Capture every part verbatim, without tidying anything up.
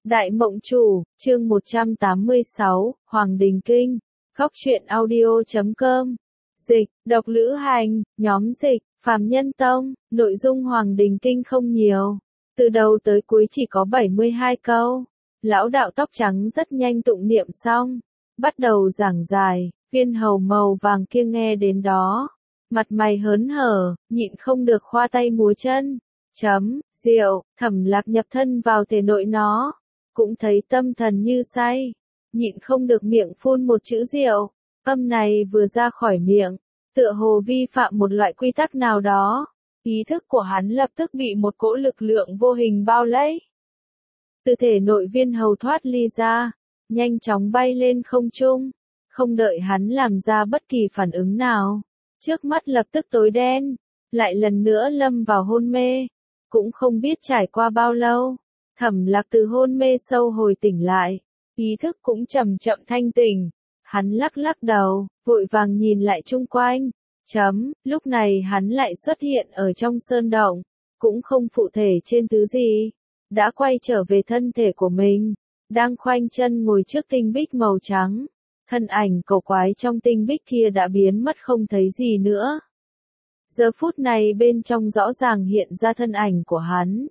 Đại Mộng Chủ, chương một trăm tám mươi sáu, Hoàng Đình Kinh, góc truyện audio chấm com. Dịch, độc lữ hành, nhóm dịch, Phàm Nhân Tông, nội dung Hoàng Đình Kinh không nhiều. Từ đầu tới cuối chỉ có bảy mươi hai câu. Lão đạo tóc trắng rất nhanh tụng niệm xong. Bắt đầu giảng giải, viên hầu màu vàng kia nghe đến đó. Mặt mày hớn hở, nhịn không được khoa tay múa chân. Chấm, rượu, Thẩm Lạc nhập thân vào thể nội nó. Cũng thấy tâm thần như say. Nhịn không được miệng phun một chữ rượu. Âm này vừa ra khỏi miệng. Tựa hồ vi phạm một loại quy tắc nào đó. Ý thức của hắn lập tức bị một cỗ lực lượng vô hình bao lấy. Từ thể nội viên hầu thoát ly ra. Nhanh chóng bay lên không trung. Không đợi hắn làm ra bất kỳ phản ứng nào. Trước mắt lập tức tối đen. Lại lần nữa lâm vào hôn mê. Cũng không biết trải qua bao lâu. Thẩm Lạc từ hôn mê sâu hồi tỉnh lại. Ý thức cũng chậm chậm thanh tỉnh. Hắn lắc lắc đầu, vội vàng nhìn lại chung quanh. Chấm, lúc này hắn lại xuất hiện ở trong sơn động. Cũng không phụ thể trên thứ gì. Đã quay trở về thân thể của mình. Đang khoanh chân ngồi trước tinh bích màu trắng. Thân ảnh cổ quái trong tinh bích kia đã biến mất không thấy gì nữa. Giờ phút này bên trong rõ ràng hiện ra thân ảnh của hắn.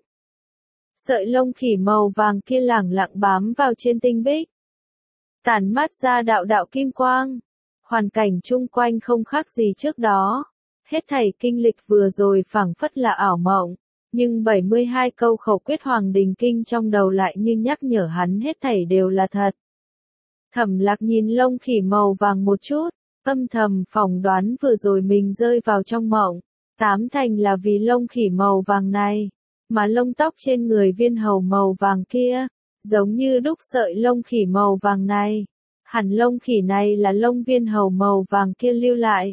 Sợi lông khỉ màu vàng kia lẳng lặng bám vào trên tinh bích. Tản mát ra đạo đạo kim quang. Hoàn cảnh chung quanh không khác gì trước đó. Hết thảy kinh lịch vừa rồi phảng phất là ảo mộng. Nhưng bảy mươi hai câu khẩu quyết Hoàng Đình Kinh trong đầu lại như nhắc nhở hắn hết thảy đều là thật. Thẩm Lạc nhìn lông khỉ màu vàng một chút. Âm thầm phỏng đoán vừa rồi mình rơi vào trong mộng. Tám thành là vì lông khỉ màu vàng này. Mà lông tóc trên người viên hầu màu vàng kia, giống như đúc sợi lông khỉ màu vàng này. Hẳn lông khỉ này là lông viên hầu màu vàng kia lưu lại.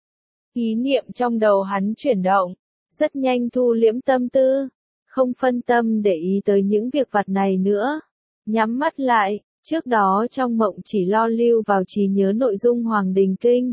Ý niệm trong đầu hắn chuyển động, rất nhanh thu liễm tâm tư, không phân tâm để ý tới những việc vặt này nữa. Nhắm mắt lại, trước đó trong mộng chỉ lo lưu vào trí nhớ nội dung Hoàng Đình Kinh.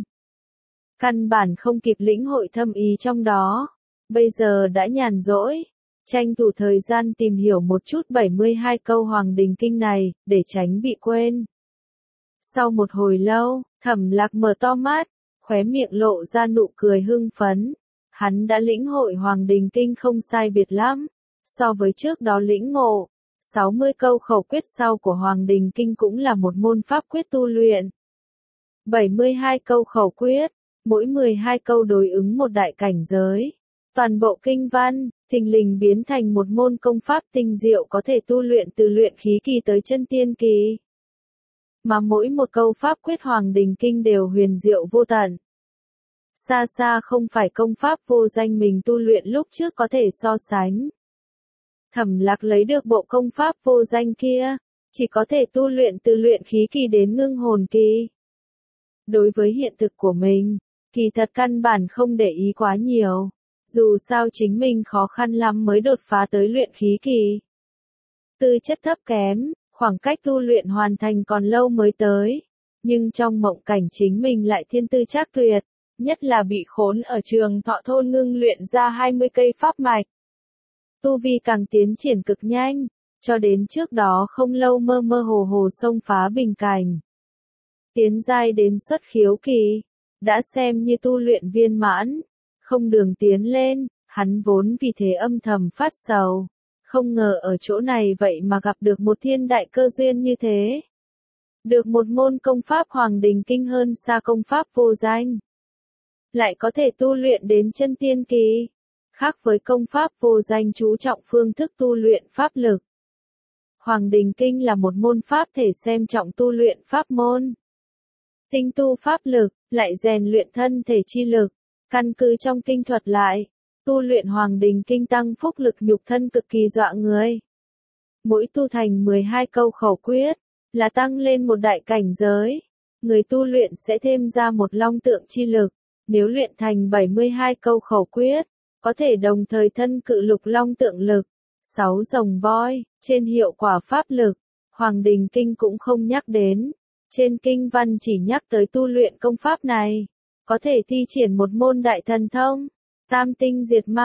Căn bản không kịp lĩnh hội thâm ý trong đó, bây giờ đã nhàn rỗi. Tranh thủ thời gian tìm hiểu một chút bảy mươi hai câu Hoàng Đình Kinh này, để tránh bị quên. Sau một hồi lâu, Thẩm Lạc mở to mắt, khóe miệng lộ ra nụ cười hưng phấn. Hắn đã lĩnh hội Hoàng Đình Kinh không sai biệt lắm. So với trước đó lĩnh ngộ, sáu mươi câu khẩu quyết sau của Hoàng Đình Kinh cũng là một môn pháp quyết tu luyện. bảy mươi hai câu khẩu quyết, mỗi mười hai câu đối ứng một đại cảnh giới. Toàn bộ kinh văn, thình lình biến thành một môn công pháp tinh diệu có thể tu luyện từ luyện khí kỳ tới chân tiên kỳ. Mà mỗi một câu pháp quyết Hoàng Đình Kinh đều huyền diệu vô tận. Xa xa không phải công pháp vô danh mình tu luyện lúc trước có thể so sánh. Thẩm Lạc lấy được bộ công pháp vô danh kia, chỉ có thể tu luyện từ luyện khí kỳ đến ngưng hồn kỳ. Đối với hiện thực của mình, kỳ thật căn bản không để ý quá nhiều. Dù sao chính mình khó khăn lắm mới đột phá tới luyện khí kỳ. Tư chất thấp kém, khoảng cách tu luyện hoàn thành còn lâu mới tới. Nhưng trong mộng cảnh chính mình lại thiên tư trác tuyệt, nhất là bị khốn ở Trường Thọ thôn ngưng luyện ra hai mươi cây pháp mạch. Tu vi càng tiến triển cực nhanh, cho đến trước đó không lâu mơ mơ hồ hồ xông phá bình cảnh. Tiến giai đến xuất khiếu kỳ, đã xem như tu luyện viên mãn. Không đường tiến lên, hắn vốn vì thế âm thầm phát sầu. Không ngờ ở chỗ này vậy mà gặp được một thiên đại cơ duyên như thế. Được một môn công pháp Hoàng Đình Kinh hơn xa công pháp vô danh. Lại có thể tu luyện đến chân tiên kỳ. Khác với công pháp vô danh chú trọng phương thức tu luyện pháp lực. Hoàng Đình Kinh là một môn pháp thể xem trọng tu luyện pháp môn. Tinh tu pháp lực, lại rèn luyện thân thể chi lực. Căn cứ trong kinh thuật lại, tu luyện Hoàng Đình Kinh tăng phúc lực nhục thân cực kỳ dọa người. Mỗi tu thành mười hai câu khẩu quyết, là tăng lên một đại cảnh giới. Người tu luyện sẽ thêm ra một long tượng chi lực. Nếu luyện thành bảy mươi hai câu khẩu quyết, có thể đồng thời thân cự lục long tượng lực, sáu rồng voi, trên hiệu quả pháp lực. Hoàng Đình Kinh cũng không nhắc đến. Trên kinh văn chỉ nhắc tới tu luyện công pháp này. Có thể thi triển một môn đại thần thông, tam tinh diệt ma,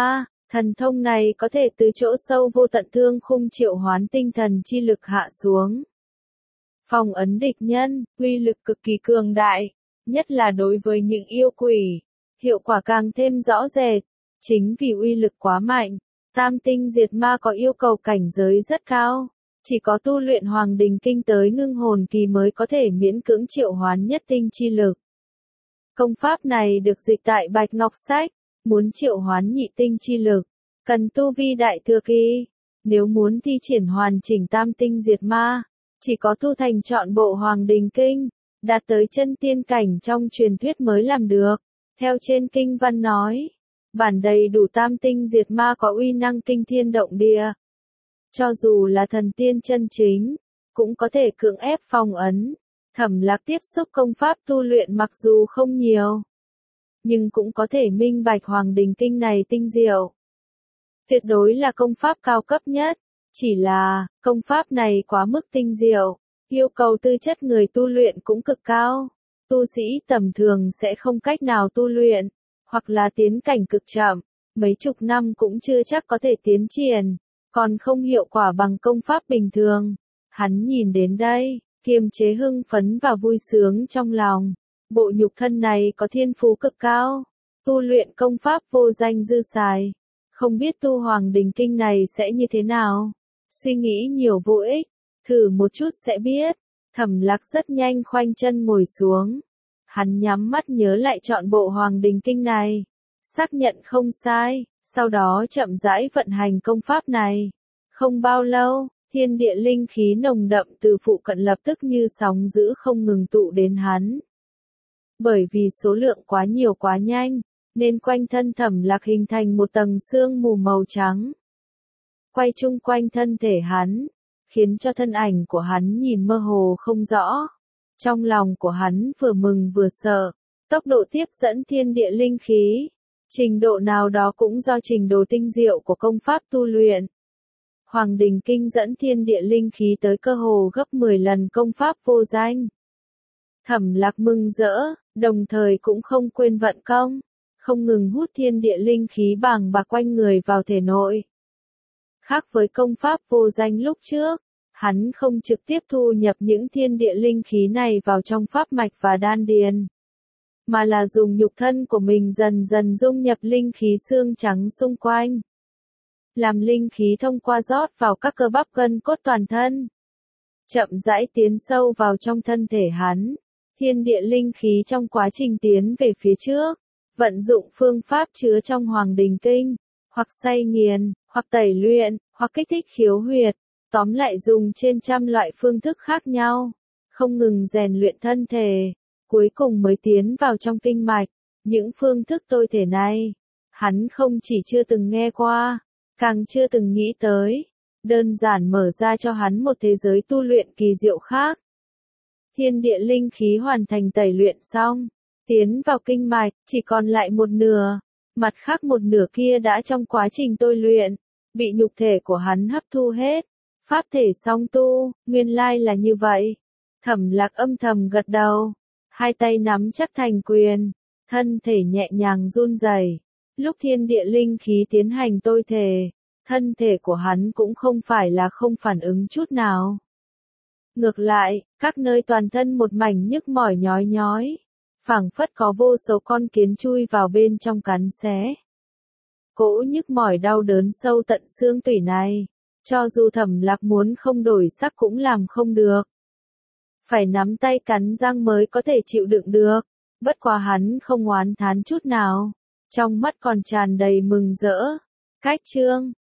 Thần thông này có thể từ chỗ sâu vô tận thương khung triệu hoán tinh thần chi lực hạ xuống. Phong ấn địch nhân, uy lực cực kỳ cường đại, nhất là đối với những yêu quỷ, hiệu quả càng thêm rõ rệt. Chính vì uy lực quá mạnh, tam tinh diệt ma có yêu cầu cảnh giới rất cao, chỉ có tu luyện Hoàng Đình Kinh tới ngưng hồn kỳ mới có thể miễn cưỡng triệu hoán nhất tinh chi lực. Công pháp này được dịch tại Bạch Ngọc Sách, muốn triệu hoán nhị tinh chi lực, cần tu vi đại thừa kỳ. Nếu muốn thi triển hoàn chỉnh tam tinh diệt ma, chỉ có tu thành trọn bộ Hoàng Đình Kinh, đạt tới chân tiên cảnh trong truyền thuyết mới làm được. Theo trên kinh văn nói, bản đầy đủ tam tinh diệt ma có uy năng kinh thiên động địa. Cho dù là thần tiên chân chính, cũng có thể cưỡng ép phong ấn. Thẩm Lạc tiếp xúc công pháp tu luyện mặc dù không nhiều, nhưng cũng có thể minh bạch Hoàng Đình Kinh này tinh diệu. Tuyệt đối là công pháp cao cấp nhất, chỉ là, công pháp này quá mức tinh diệu, yêu cầu tư chất người tu luyện cũng cực cao. Tu sĩ tầm thường sẽ không cách nào tu luyện, hoặc là tiến cảnh cực chậm, mấy chục năm cũng chưa chắc có thể tiến triển, còn không hiệu quả bằng công pháp bình thường. Hắn nhìn đến đây, kiềm chế hưng phấn và vui sướng trong lòng. Bộ nhục thân này có thiên phú cực cao, tu luyện công pháp vô danh dư xài. Không biết tu Hoàng Đình Kinh này sẽ như thế nào? Suy nghĩ nhiều vô ích, thử một chút sẽ biết. Thẩm Lạc rất nhanh khoanh chân ngồi xuống. Hắn nhắm mắt nhớ lại trọn bộ Hoàng Đình Kinh này, xác nhận không sai, sau đó chậm rãi vận hành công pháp này. Không bao lâu, thiên địa linh khí nồng đậm từ phụ cận lập tức như sóng dữ không ngừng tụ đến hắn. Bởi vì số lượng quá nhiều quá nhanh, nên quanh thân Thẩm Lạc hình thành một tầng sương mù màu trắng. Quay chung quanh thân thể hắn, khiến cho thân ảnh của hắn nhìn mơ hồ không rõ. Trong lòng của hắn vừa mừng vừa sợ, tốc độ tiếp dẫn thiên địa linh khí, trình độ nào đó cũng do trình độ tinh diệu của công pháp tu luyện. Hoàng Đình Kinh dẫn thiên địa linh khí tới cơ hồ gấp mười lần công pháp vô danh. Thẩm Lạc mừng rỡ, đồng thời cũng không quên vận công, không ngừng hút thiên địa linh khí bàng bạc quanh người vào thể nội. Khác với công pháp vô danh lúc trước, hắn không trực tiếp thu nhập những thiên địa linh khí này vào trong pháp mạch và đan điền, mà là dùng nhục thân của mình dần dần dung nhập linh khí xương trắng xung quanh. Làm linh khí thông qua rót vào các cơ bắp gân cốt toàn thân, chậm rãi tiến sâu vào trong thân thể hắn. Thiên địa linh khí trong quá trình tiến về phía trước, vận dụng phương pháp chứa trong Hoàng Đình Kinh, hoặc xay nghiền, hoặc tẩy luyện, hoặc kích thích khiếu huyệt, tóm lại dùng trên trăm loại phương thức khác nhau, không ngừng rèn luyện thân thể, cuối cùng mới tiến vào trong kinh mạch. Những phương thức tôi thể này, hắn không chỉ chưa từng nghe qua, càng chưa từng nghĩ tới, đơn giản mở ra cho hắn một thế giới tu luyện kỳ diệu khác. Thiên địa linh khí hoàn thành tẩy luyện xong, tiến vào kinh mạch, chỉ còn lại một nửa, mặt khác một nửa kia đã trong quá trình tôi luyện, bị nhục thể của hắn hấp thu hết. Pháp thể song tu, nguyên lai là như vậy. Thẩm Lạc âm thầm gật đầu, hai tay nắm chắc thành quyền, thân thể nhẹ nhàng run rẩy. Lúc thiên địa linh khí tiến hành tôi thể, thân thể của hắn cũng không phải là không phản ứng chút nào. Ngược lại, các nơi toàn thân một mảnh nhức mỏi nhói nhói, phảng phất có vô số con kiến chui vào bên trong cắn xé. Cỗ nhức mỏi đau đớn sâu tận xương tủy này, cho dù Thẩm Lạc muốn không đổi sắc cũng làm không được. Phải nắm tay cắn răng mới có thể chịu đựng được, bất quá hắn không oán thán chút nào, trong mắt còn tràn đầy mừng rỡ. Cách chương